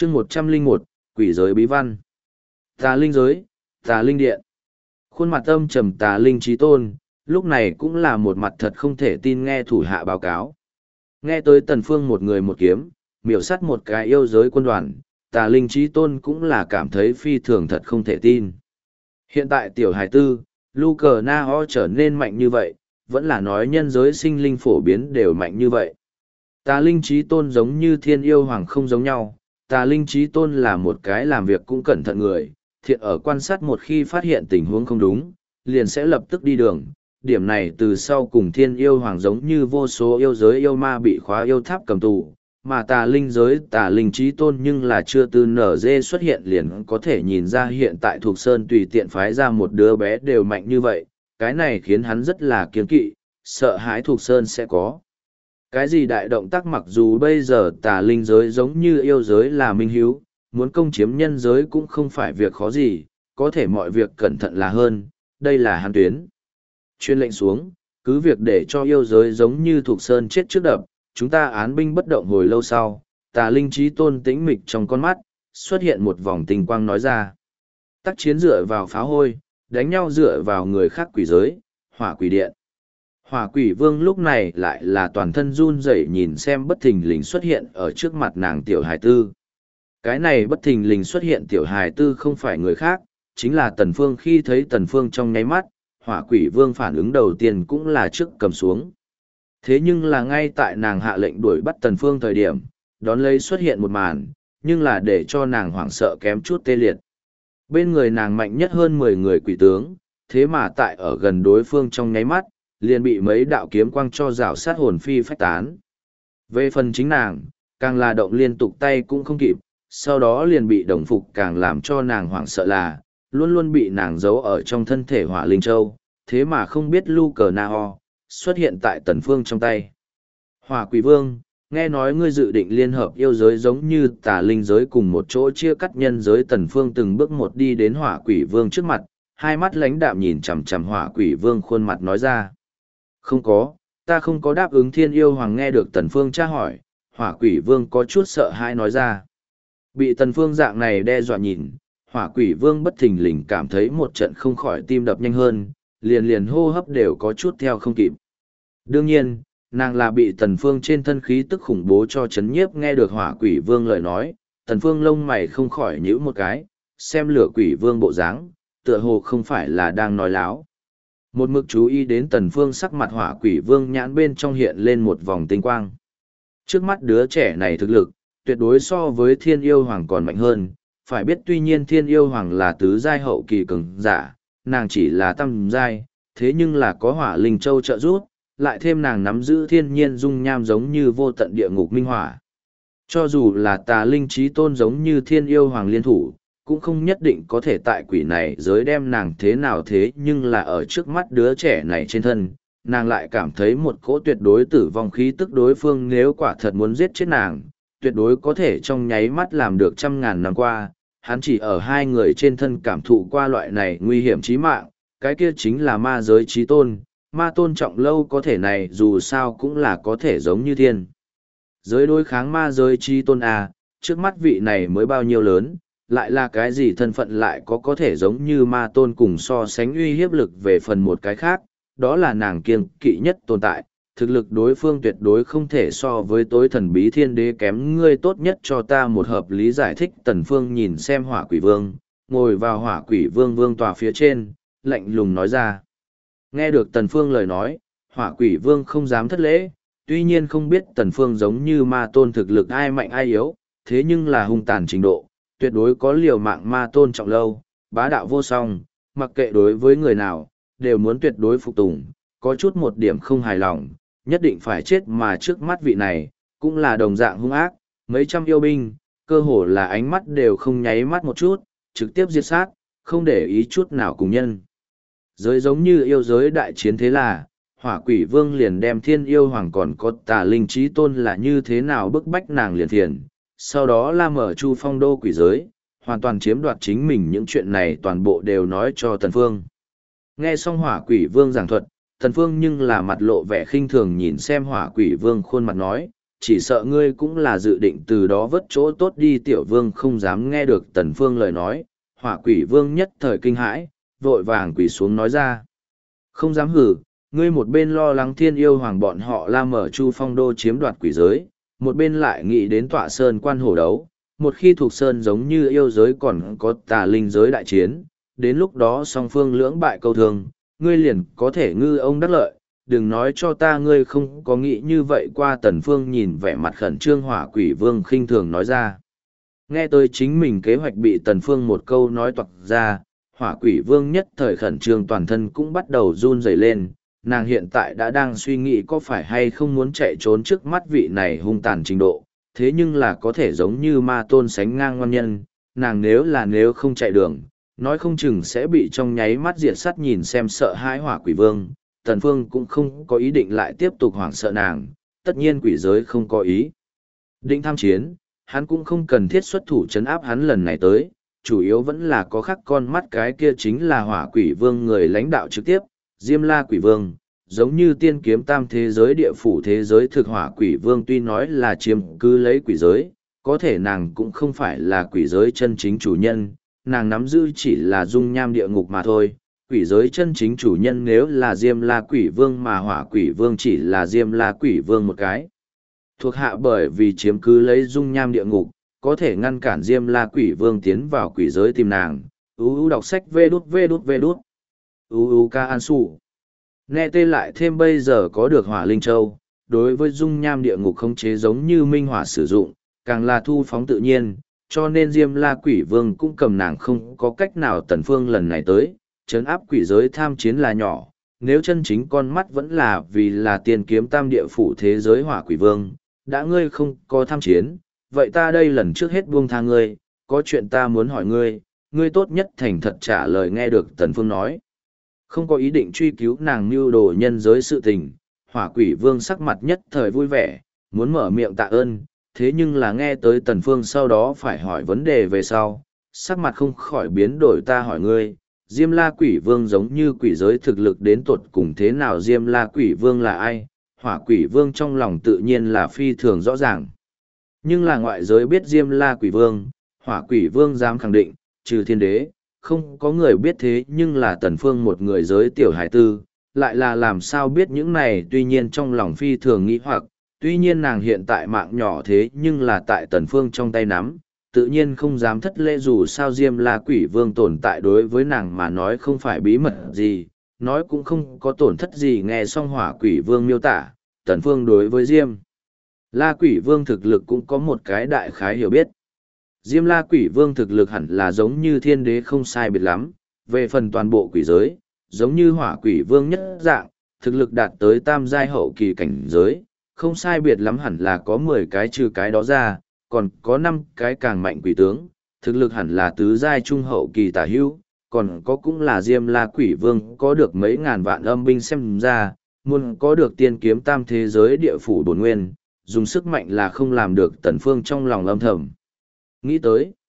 chương 101, quỷ giới bí văn. Tà linh giới, tà linh điện. Khuôn mặt âm trầm tà linh trí tôn, lúc này cũng là một mặt thật không thể tin nghe thủ hạ báo cáo. Nghe tới Tần Phương một người một kiếm, miểu sát một cái yêu giới quân đoàn, tà linh trí tôn cũng là cảm thấy phi thường thật không thể tin. Hiện tại tiểu hải tư, Luke Na Ho trở nên mạnh như vậy, vẫn là nói nhân giới sinh linh phổ biến đều mạnh như vậy. Tà linh trí tôn giống như thiên yêu hoàng không giống nhau, tà linh trí tôn là một cái làm việc cũng cẩn thận người, thiện ở quan sát một khi phát hiện tình huống không đúng, liền sẽ lập tức đi đường. Điểm này từ sau cùng thiên yêu hoàng giống như vô số yêu giới yêu ma bị khóa yêu tháp cầm tù, mà tà linh giới tà linh trí tôn nhưng là chưa từ nở dê xuất hiện liền có thể nhìn ra hiện tại thuộc sơn tùy tiện phái ra một đứa bé đều mạnh như vậy, cái này khiến hắn rất là kiêng kỵ, sợ hãi thuộc sơn sẽ có. Cái gì đại động tác mặc dù bây giờ tà linh giới giống như yêu giới là minh hiếu, muốn công chiếm nhân giới cũng không phải việc khó gì, có thể mọi việc cẩn thận là hơn, đây là hắn tuyến. Chuyên lệnh xuống, cứ việc để cho yêu giới giống như thuộc sơn chết trước đập, chúng ta án binh bất động hồi lâu sau, tà linh trí tôn tĩnh mịch trong con mắt, xuất hiện một vòng tình quang nói ra. Tác chiến dựa vào pháo hôi, đánh nhau dựa vào người khác quỷ giới, hỏa quỷ điện. Hỏa quỷ vương lúc này lại là toàn thân run rẩy nhìn xem bất thình lình xuất hiện ở trước mặt nàng tiểu hài tư. Cái này bất thình lình xuất hiện tiểu hài tư không phải người khác, chính là Tần Phương. Khi thấy Tần Phương trong nháy mắt, hỏa quỷ vương phản ứng đầu tiên cũng là trước cầm xuống. Thế nhưng là ngay tại nàng hạ lệnh đuổi bắt Tần Phương thời điểm, đón lấy xuất hiện một màn, nhưng là để cho nàng hoảng sợ kém chút tê liệt. Bên người nàng mạnh nhất hơn 10 người quỷ tướng, thế mà tại ở gần đối phương trong nháy mắt, liền bị mấy đạo kiếm quang cho rào sát hồn phi phách tán. Về phần chính nàng, càng là động liên tục tay cũng không kịp, sau đó liền bị đồng phục càng làm cho nàng hoảng sợ là, luôn luôn bị nàng giấu ở trong thân thể hỏa linh châu, thế mà không biết Luke Na Ho xuất hiện tại Tần Phương trong tay. Hỏa quỷ vương, nghe nói ngươi dự định liên hợp yêu giới giống như tà linh giới cùng một chỗ chia cắt nhân giới. Tần Phương từng bước một đi đến hỏa quỷ vương trước mặt, hai mắt lãnh đạm nhìn chằm chằm hỏa quỷ vương khuôn mặt nói ra. Không có, ta không có đáp ứng thiên yêu hoàng. Nghe được Tần Phương tra hỏi, hỏa quỷ vương có chút sợ hãi nói ra. Bị Tần Phương dạng này đe dọa nhìn, hỏa quỷ vương bất thình lình cảm thấy một trận không khỏi tim đập nhanh hơn, liền hô hấp đều có chút theo không kịp. Đương nhiên, nàng là bị Tần Phương trên thân khí tức khủng bố cho chấn nhiếp. Nghe được hỏa quỷ vương lời nói, Tần Phương lông mày không khỏi nhíu một cái, xem lửa quỷ vương bộ dáng, tựa hồ không phải là đang nói láo. Một mực chú ý đến Tần Phương sắc mặt, hỏa quỷ vương nhãn bên trong hiện lên một vòng tinh quang. Trước mắt đứa trẻ này thực lực, tuyệt đối so với thiên yêu hoàng còn mạnh hơn. Phải biết tuy nhiên thiên yêu hoàng là tứ giai hậu kỳ cường giả, nàng chỉ là tam giai, thế nhưng là có hỏa linh châu trợ giúp, lại thêm nàng nắm giữ thiên nhiên dung nham giống như vô tận địa ngục minh hỏa. Cho dù là tà linh trí tôn giống như thiên yêu hoàng liên thủ, cũng không nhất định có thể tại quỷ này giới đem nàng thế nào. Thế nhưng là ở trước mắt đứa trẻ này trên thân, nàng lại cảm thấy một cỗ tuyệt đối tử vong khí tức. Đối phương nếu quả thật muốn giết chết nàng, tuyệt đối có thể trong nháy mắt làm được 100.000 năm qua. Hắn chỉ ở hai người trên thân cảm thụ qua loại này nguy hiểm chí mạng, cái kia chính là ma giới trí tôn. Ma tôn trọng lâu có thể này dù sao cũng là có thể giống như thiên giới đối kháng ma giới trí tôn à, trước mắt vị này mới bao nhiêu lớn, lại là cái gì thân phận lại có thể giống như ma tôn. Cùng so sánh uy hiếp lực về phần một cái khác, đó là nàng kiêng kỵ nhất tồn tại. Thực lực đối phương tuyệt đối không thể so với tối thần bí thiên đế kém. Ngươi tốt nhất cho ta một hợp lý giải thích. Tần Phương nhìn xem hỏa quỷ vương, ngồi vào hỏa quỷ vương vương tòa phía trên, lạnh lùng nói ra. Nghe được Tần Phương lời nói, hỏa quỷ vương không dám thất lễ, tuy nhiên không biết Tần Phương giống như ma tôn thực lực ai mạnh ai yếu, thế nhưng là hung tàn trình độ, tuyệt đối có liều mạng ma tôn trọng lâu, bá đạo vô song, mặc kệ đối với người nào, đều muốn tuyệt đối phục tùng, có chút một điểm không hài lòng, nhất định phải chết. Mà trước mắt vị này, cũng là đồng dạng hung ác, mấy trăm yêu binh, cơ hồ là ánh mắt đều không nháy mắt một chút, trực tiếp diệt sát, không để ý chút nào cùng nhân. Giới giống như yêu giới đại chiến, thế là, hỏa quỷ vương liền đem thiên yêu hoàng còn có tà linh trí tôn là như thế nào bức bách nàng liền thiền. Sau đó la mở chu phong đô quỷ giới, hoàn toàn chiếm đoạt chính mình. Những chuyện này toàn bộ đều nói cho Tần Phương. Nghe xong hỏa quỷ vương giảng thuật, Tần Phương nhưng là mặt lộ vẻ khinh thường nhìn xem hỏa quỷ vương khuôn mặt nói, chỉ sợ ngươi cũng là dự định từ đó vớt chỗ tốt đi. Tiểu vương không dám nghe được Tần Phương lời nói, Hỏa Quỷ Vương nhất thời kinh hãi, vội vàng quỳ xuống nói ra. Không dám hử, ngươi một bên lo lắng Thiên Yêu Hoàng bọn họ la mở Chu Phong Đô chiếm đoạt quỷ giới, một bên lại nghĩ đến Tọa Sơn quan hổ đấu, một khi thuộc sơn giống như yêu giới còn có tà linh giới đại chiến, đến lúc đó song phương lưỡng bại câu thương, ngươi liền có thể ngư ông đắc lợi, đừng nói cho ta ngươi không có nghĩ như vậy qua. Tần Phương nhìn vẻ mặt khẩn trương Hỏa Quỷ Vương khinh thường nói ra. Nghe tới chính mình kế hoạch bị Tần Phương một câu nói toạc ra, Hỏa Quỷ Vương nhất thời khẩn trương, toàn thân cũng bắt đầu run rẩy lên, nàng hiện tại đã đang suy nghĩ có phải hay không muốn chạy trốn trước mắt vị này hung tàn trình độ, thế nhưng là có thể giống như ma tôn sánh ngang ngoan nhân, nàng nếu không chạy đường, nói không chừng sẽ bị trong nháy mắt diệt sát. Nhìn xem sợ hãi Hỏa Quỷ Vương, Tần Phương cũng không có ý định lại tiếp tục hoảng sợ nàng, tất nhiên quỷ giới không có ý định tham chiến, hắn cũng không cần thiết xuất thủ trấn áp hắn lần này tới, chủ yếu vẫn là có khắc con mắt, cái kia chính là Hỏa Quỷ Vương người lãnh đạo trực tiếp, Diêm La Quỷ Vương. Giống như tiên kiếm tam thế giới địa phủ thế giới thực, Hỏa Quỷ Vương tuy nói là chiếm cứ lấy quỷ giới, có thể nàng cũng không phải là quỷ giới chân chính chủ nhân, nàng nắm giữ chỉ là dung nham địa ngục mà thôi. Quỷ giới chân chính chủ nhân nếu là Diêm La Quỷ Vương, mà Hỏa Quỷ Vương chỉ là Diêm La Quỷ Vương một cái thuộc hạ, bởi vì chiếm cứ lấy dung nham địa ngục, có thể ngăn cản Diêm La Quỷ Vương tiến vào quỷ giới tìm nàng. Đọc sách vê đút. Ca An Sủ. Nghe tê lại thêm bây giờ có được Hỏa Linh Châu, đối với dung nham địa ngục khống chế giống như minh hỏa sử dụng, càng là thu phóng tự nhiên, cho nên Diêm La Quỷ Vương cũng cầm nàng không có cách nào. Tần Phương lần này tới, trấn áp quỷ giới tham chiến là nhỏ, nếu chân chính con mắt vẫn là vì là tiên kiếm tam địa phủ thế giới Hỏa Quỷ Vương, đã ngươi không có tham chiến, vậy ta đây lần trước hết buông tha ngươi, có chuyện ta muốn hỏi ngươi, ngươi tốt nhất thành thật trả lời. Nghe được Tần Phương nói không có ý định truy cứu nàng mưu đồ nhân giới sự tình, Hỏa Quỷ Vương sắc mặt nhất thời vui vẻ, muốn mở miệng tạ ơn, thế nhưng là nghe tới Tần Phương sau đó phải hỏi vấn đề về sau, sắc mặt không khỏi biến đổi. Ta hỏi ngươi, Diêm La Quỷ Vương giống như quỷ giới thực lực đến tột cùng thế nào? Diêm La Quỷ Vương là ai? Hỏa Quỷ Vương trong lòng tự nhiên là phi thường rõ ràng. Nhưng là ngoại giới biết Diêm La Quỷ Vương, Hỏa Quỷ Vương dám khẳng định, trừ thiên đế, không có người biết. Thế nhưng là Tần Phương một người giới tiểu hải tư, lại là làm sao biết những này? Tuy nhiên trong lòng phi thường nghĩ hoặc, tuy nhiên nàng hiện tại mạng nhỏ thế nhưng là tại Tần Phương trong tay nắm, tự nhiên không dám thất lễ. Dù sao Diêm La Quỷ Vương tồn tại đối với nàng mà nói không phải bí mật gì, nói cũng không có tổn thất gì. Nghe xong Hỏa Quỷ Vương miêu tả, Tần Phương đối với Diêm La Quỷ Vương thực lực cũng có một cái đại khái hiểu biết. Diêm La Quỷ Vương thực lực hẳn là giống như thiên đế không sai biệt lắm, về phần toàn bộ quỷ giới, giống như Hỏa Quỷ Vương nhất dạng, thực lực đạt tới tam giai hậu kỳ cảnh giới, không sai biệt lắm hẳn là có 10 cái, trừ cái đó ra, còn có 5 cái càng mạnh quỷ tướng, thực lực hẳn là tứ giai trung hậu kỳ tả hữu, còn có cũng là Diêm La Quỷ Vương có được mấy ngàn vạn âm binh, xem ra muốn có được tiên kiếm tam thế giới địa phủ bổn nguyên, dùng sức mạnh là không làm được. Tần Phương trong lòng âm thầm nghĩ tới,